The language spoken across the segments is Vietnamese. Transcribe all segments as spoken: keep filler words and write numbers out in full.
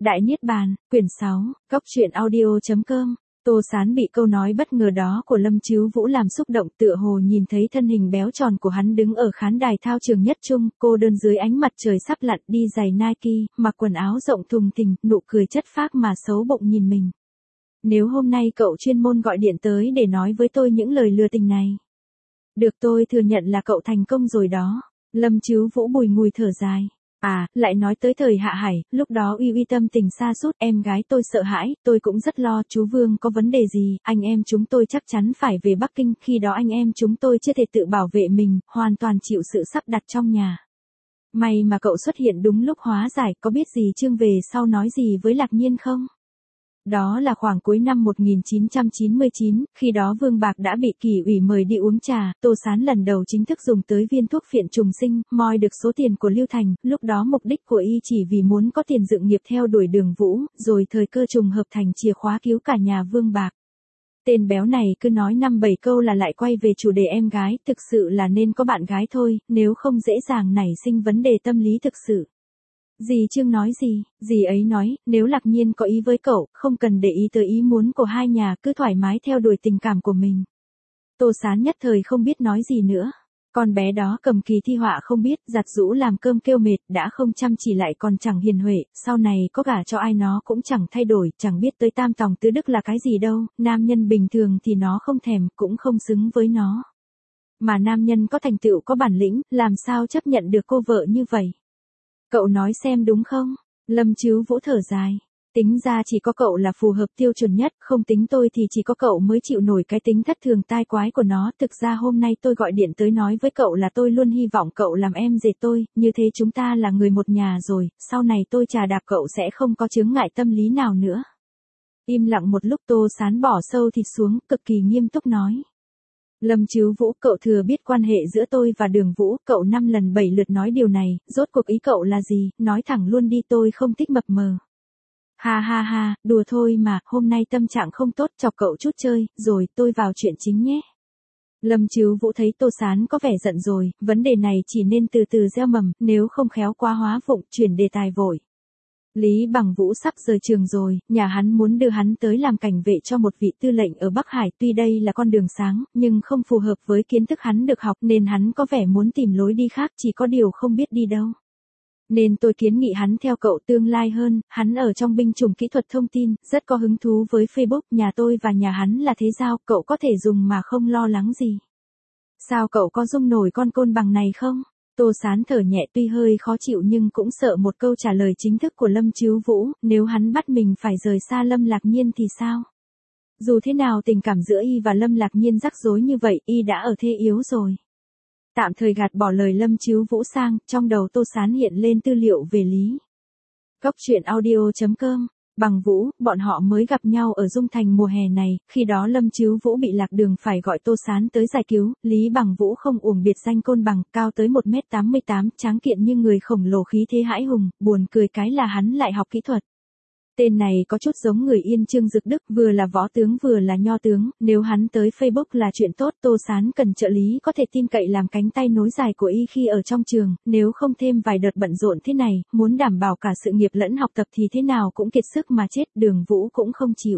Đại Niết Bàn, quyển sáu, Góc truyện audio chấm com. Tô Sán bị câu nói bất ngờ đó của Lâm Chíu Vũ làm xúc động, tựa hồ nhìn thấy thân hình béo tròn của hắn đứng ở khán đài thao trường nhất trung, cô đơn dưới ánh mặt trời sắp lặn, đi giày Nike, mặc quần áo rộng thùng thình, nụ cười chất phác mà xấu bụng nhìn mình. Nếu hôm nay cậu chuyên môn gọi điện tới để nói với tôi những lời lừa tình này, được tôi thừa nhận là cậu thành công rồi đó. Lâm Chíu Vũ bùi ngùi thở dài. À, lại nói tới thời Hạ Hải, lúc đó Uy Uy tâm tình sa sút, em gái tôi sợ hãi, tôi cũng rất lo, chú Vương có vấn đề gì, anh em chúng tôi chắc chắn phải về Bắc Kinh, khi đó anh em chúng tôi chưa thể tự bảo vệ mình, hoàn toàn chịu sự sắp đặt trong nhà. May mà cậu xuất hiện đúng lúc hóa giải, có biết gì Trương về sau nói gì với Lạc Nhiên không? Đó là khoảng cuối năm một nghìn chín trăm chín mươi chín, khi đó Vương Bạc đã bị Kỷ ủy mời đi uống trà, Tô Sán lần đầu chính thức dùng tới viên thuốc phiện trùng sinh, moi được số tiền của Lưu Thành, lúc đó mục đích của y chỉ vì muốn có tiền dựng nghiệp theo đuổi Đường Vũ, rồi thời cơ trùng hợp thành chìa khóa cứu cả nhà Vương Bạc. Tên béo này cứ nói năm bảy câu là lại quay về chủ đề em gái, thực sự là nên có bạn gái thôi, nếu không dễ dàng nảy sinh vấn đề tâm lý thực sự. Dì Trương nói gì, dì ấy nói, nếu Lạc Nhiên có ý với cậu, không cần để ý tới ý muốn của hai nhà, cứ thoải mái theo đuổi tình cảm của mình. Tô Sán nhất thời không biết nói gì nữa. Con bé đó cầm kỳ thi họa không biết, giặt giũ làm cơm kêu mệt, đã không chăm chỉ lại còn chẳng hiền huệ, sau này có gả cho ai nó cũng chẳng thay đổi, chẳng biết tới tam tòng tứ đức là cái gì đâu, nam nhân bình thường thì nó không thèm, cũng không xứng với nó. Mà nam nhân có thành tựu có bản lĩnh, làm sao chấp nhận được cô vợ như vậy? Cậu nói xem đúng không? Lâm Chíu Vũ thở dài. Tính ra chỉ có cậu là phù hợp tiêu chuẩn nhất, không tính tôi thì chỉ có cậu mới chịu nổi cái tính thất thường tai quái của nó. Thực ra hôm nay tôi gọi điện tới nói với cậu là tôi luôn hy vọng cậu làm em rể tôi, như thế chúng ta là người một nhà rồi, sau này tôi chà đạp cậu sẽ không có chướng ngại tâm lý nào nữa. Im lặng một lúc, Tô Sán bỏ sâu thịt xuống, cực kỳ nghiêm túc nói. Lâm Chíu Vũ, cậu thừa biết quan hệ giữa tôi và Đường Vũ, cậu năm lần bảy lượt nói điều này, rốt cuộc ý cậu là gì, nói thẳng luôn đi, tôi không thích mập mờ. Ha ha ha, đùa thôi mà, hôm nay tâm trạng không tốt, chọc cậu chút chơi, rồi tôi vào chuyện chính nhé. Lâm Chíu Vũ thấy Tô Sán có vẻ giận rồi, vấn đề này chỉ nên từ từ gieo mầm, nếu không khéo quá hóa vụng, chuyển đề tài vội. Lý Bằng Vũ sắp rời trường rồi, nhà hắn muốn đưa hắn tới làm cảnh vệ cho một vị tư lệnh ở Bắc Hải, tuy đây là con đường sáng, nhưng không phù hợp với kiến thức hắn được học nên hắn có vẻ muốn tìm lối đi khác, chỉ có điều không biết đi đâu. Nên tôi kiến nghị hắn theo cậu tương lai hơn, hắn ở trong binh chủng kỹ thuật thông tin, rất có hứng thú với Facebook, nhà tôi và nhà hắn là thế giao, cậu có thể dùng mà không lo lắng gì. Sao cậu có dung nổi con côn bằng này không? Tô Sán thở nhẹ, tuy hơi khó chịu nhưng cũng sợ một câu trả lời chính thức của Lâm Chíu Vũ, nếu hắn bắt mình phải rời xa Lâm Lạc Nhiên thì sao? Dù thế nào tình cảm giữa y và Lâm Lạc Nhiên rắc rối như vậy, y đã ở thế yếu rồi. Tạm thời gạt bỏ lời Lâm Chíu Vũ sang, trong đầu Tô Sán hiện lên tư liệu về Lý. Góc truyện audio chấm com. Bằng Vũ, bọn họ mới gặp nhau ở Dung Thành mùa hè này, khi đó Lâm Chíu Vũ bị lạc đường phải gọi Tô Sán tới giải cứu, Lý Bằng Vũ không uổng biệt danh côn bằng, cao tới một mét tám mươi tám, tráng kiện như người khổng lồ khí thế hãi hùng, buồn cười cái là hắn lại học kỹ thuật. Tên này có chút giống người Yên Trương Dực Đức, vừa là võ tướng vừa là nho tướng, nếu hắn tới Facebook là chuyện tốt, Tô Sán cần trợ lý có thể tin cậy làm cánh tay nối dài của y khi ở trong trường, nếu không thêm vài đợt bận rộn thế này, muốn đảm bảo cả sự nghiệp lẫn học tập thì thế nào cũng kiệt sức mà chết, Đường Vũ cũng không chịu.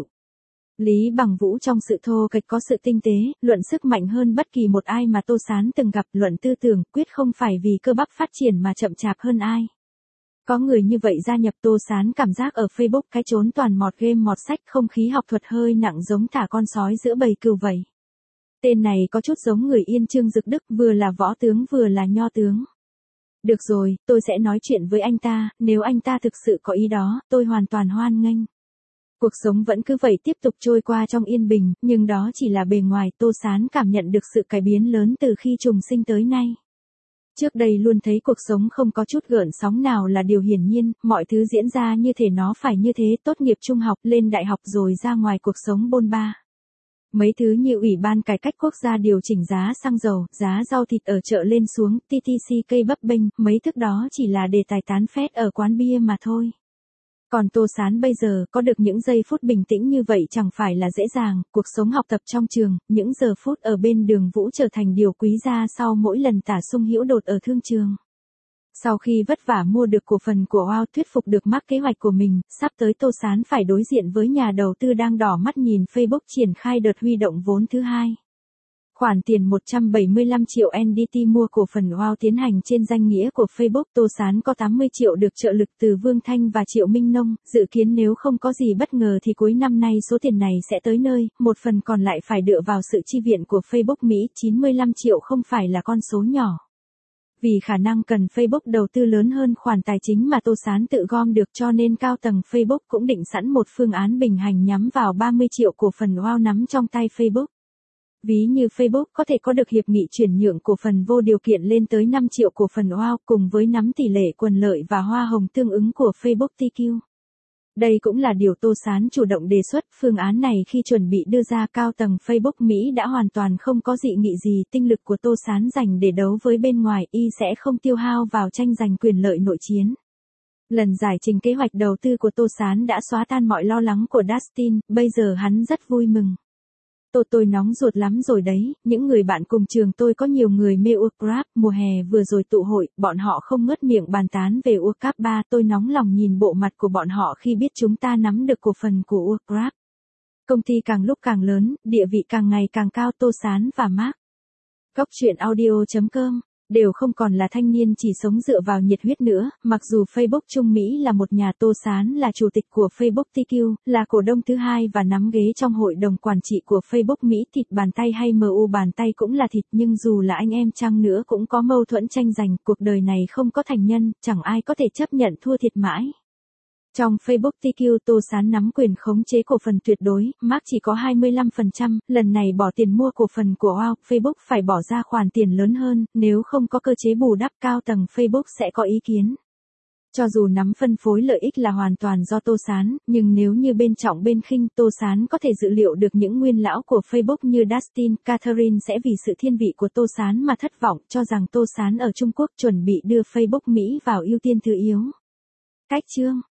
Lý Bằng Vũ trong sự thô kệch có sự tinh tế, luận sức mạnh hơn bất kỳ một ai mà Tô Sán từng gặp, luận tư tưởng, quyết không phải vì cơ bắp phát triển mà chậm chạp hơn ai. Có người như vậy gia nhập, Tô Sán cảm giác ở Facebook cái chốn toàn mọt game mọt sách, không khí học thuật hơi nặng giống thả con sói giữa bầy cừu vậy. Tên này có chút giống người Yên Trương Dực Đức, vừa là võ tướng vừa là nho tướng. Được rồi, tôi sẽ nói chuyện với anh ta, nếu anh ta thực sự có ý đó, tôi hoàn toàn hoan nghênh. Cuộc sống vẫn cứ vậy tiếp tục trôi qua trong yên bình, nhưng đó chỉ là bề ngoài, Tô Sán cảm nhận được sự cải biến lớn từ khi trùng sinh tới nay. Trước đây luôn thấy cuộc sống không có chút gợn sóng nào là điều hiển nhiên, mọi thứ diễn ra như thể nó phải như thế, tốt nghiệp trung học, lên đại học rồi ra ngoài cuộc sống bôn ba. Mấy thứ như Ủy ban Cải cách Quốc gia điều chỉnh giá xăng dầu, giá rau thịt ở chợ lên xuống, tê tê xê cây bấp bênh, mấy thức đó chỉ là đề tài tán phét ở quán bia mà thôi. Còn Tô Sán bây giờ có được những giây phút bình tĩnh như vậy chẳng phải là dễ dàng, cuộc sống học tập trong trường, những giờ phút ở bên Đường Vũ trở thành điều quý giá sau mỗi lần tả sung hữu đột ở thương trường. Sau khi vất vả mua được cổ phần của Wow, thuyết phục được Mark kế hoạch của mình, sắp tới Tô Sán phải đối diện với nhà đầu tư đang đỏ mắt nhìn Facebook triển khai đợt huy động vốn thứ hai. Khoản tiền một trăm bảy mươi lăm triệu en đê tê mua cổ phần Wow tiến hành trên danh nghĩa của Facebook. Tô Sán có tám mươi triệu được trợ lực từ Vương Thanh và Triệu Minh Nông, dự kiến nếu không có gì bất ngờ thì cuối năm nay số tiền này sẽ tới nơi, một phần còn lại phải dựa vào sự chi viện của Facebook Mỹ. chín mươi lăm triệu không phải là con số nhỏ. Vì khả năng cần Facebook đầu tư lớn hơn khoản tài chính mà Tô Sán tự gom được, cho nên cao tầng Facebook cũng định sẵn một phương án bình hành nhắm vào ba mươi triệu cổ phần Wow nắm trong tay Facebook. Ví như Facebook có thể có được hiệp nghị chuyển nhượng cổ phần vô điều kiện lên tới năm triệu cổ phần Wow, cùng với nắm tỷ lệ quyền lợi và hoa hồng tương ứng của Facebook tê quy. Đây cũng là điều Tô Sán chủ động đề xuất. Phương án này khi chuẩn bị đưa ra, cao tầng Facebook Mỹ đã hoàn toàn không có dị nghị gì. Tinh lực của Tô Sán dành để đấu với bên ngoài, y sẽ không tiêu hao vào tranh giành quyền lợi nội chiến. Lần giải trình kế hoạch đầu tư của Tô Sán đã xóa tan mọi lo lắng của Dustin, bây giờ hắn rất vui mừng. Tôi tôi nóng ruột lắm rồi đấy, những người bạn cùng trường tôi có nhiều người mê Warcraft, mùa hè vừa rồi tụ hội, bọn họ không ngớt miệng bàn tán về Warcraft ba, tôi nóng lòng nhìn bộ mặt của bọn họ khi biết chúng ta nắm được cổ phần của Warcraft. Công ty càng lúc càng lớn, địa vị càng ngày càng cao. Tô Sán và Mark Góc chuyện audio chấm com đều không còn là thanh niên chỉ sống dựa vào nhiệt huyết nữa, mặc dù Facebook Trung Mỹ là một nhà. Tô Sán là chủ tịch của Facebook tê quy, là cổ đông thứ hai và nắm ghế trong hội đồng quản trị của Facebook Mỹ. Thịt bàn tay hay em u bàn tay cũng là thịt, nhưng dù là anh em chăng nữa cũng có mâu thuẫn tranh giành, cuộc đời này không có thành nhân, chẳng ai có thể chấp nhận thua thiệt mãi. Trong Facebook tê quy, Tô Sán nắm quyền khống chế cổ phần tuyệt đối, Mark chỉ có hai mươi lăm phần trăm, lần này bỏ tiền mua cổ phần của Wow, Facebook phải bỏ ra khoản tiền lớn hơn, nếu không có cơ chế bù đắp, cao tầng Facebook sẽ có ý kiến. Cho dù nắm phân phối lợi ích là hoàn toàn do Tô Sán, nhưng nếu như bên trọng bên khinh, Tô Sán có thể dự liệu được những nguyên lão của Facebook như Dustin, Catherine sẽ vì sự thiên vị của Tô Sán mà thất vọng, cho rằng Tô Sán ở Trung Quốc chuẩn bị đưa Facebook Mỹ vào ưu tiên thứ yếu. Cách chương